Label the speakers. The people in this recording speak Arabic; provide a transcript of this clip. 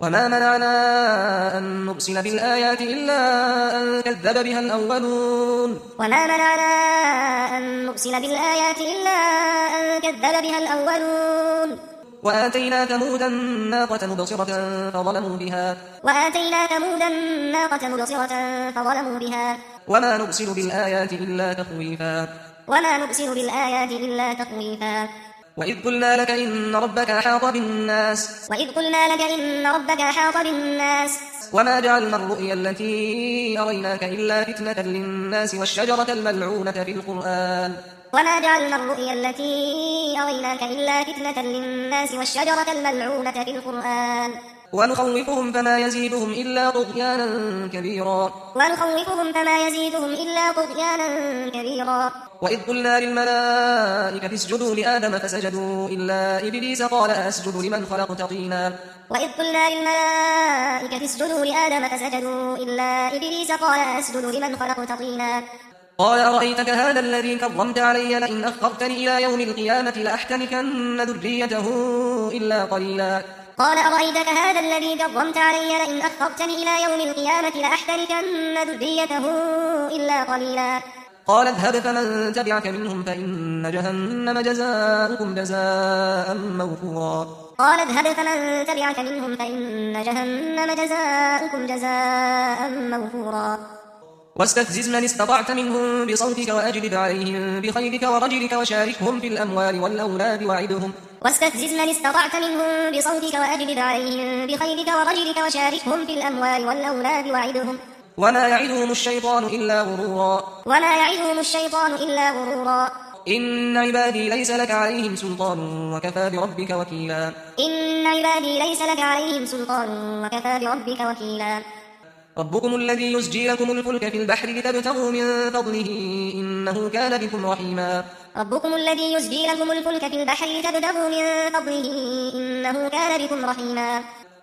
Speaker 1: وما منعنا أن نرسل بالآيات إلا أن كذب بها الأولون
Speaker 2: وما منعنا أن نرسل بالآيات إلا أن كذب بها الأولون
Speaker 1: وآتينا ثمود الناقة مبصرة فظلموا بها وما نرسل بالآيات إلا تخويفا وإذ قلنا لك إن ربك أحاط بالناس وما جعلنا الرؤيا التي أريناك إلا فتنة للناس والشجرة الملعونة في القرآن ونخوفهم فما يزيدهم إلا طغيانا كبيرا وإذ قلنا للملائكة اسجدوا لآدم فسجدوا إلا إبليس قال أسجد لمن خلقت طينا قال أرأيتك هذا الذي كرمت علي لئن أخرتني إلى يوم القيامة لأحتنكن ذريته إلا قليلا قال اذهب فمن تبعك منهم فإن جهنم جزاؤكم جزاء موفورا واستفزز من استطعت منهم بصوتك وأجلب عليهم بخيلك ورجلك وشاركهم في الأموال والأولاد وعدهم وما يعدهم الشيطان إلا غرورا إن عبادي ليس لك عليهم سلطان وكفى بربك وكيلا ربكم الذي يزجي لكم الفلك في البحر لتبتغوا من فضله إنه كان بكم رحيما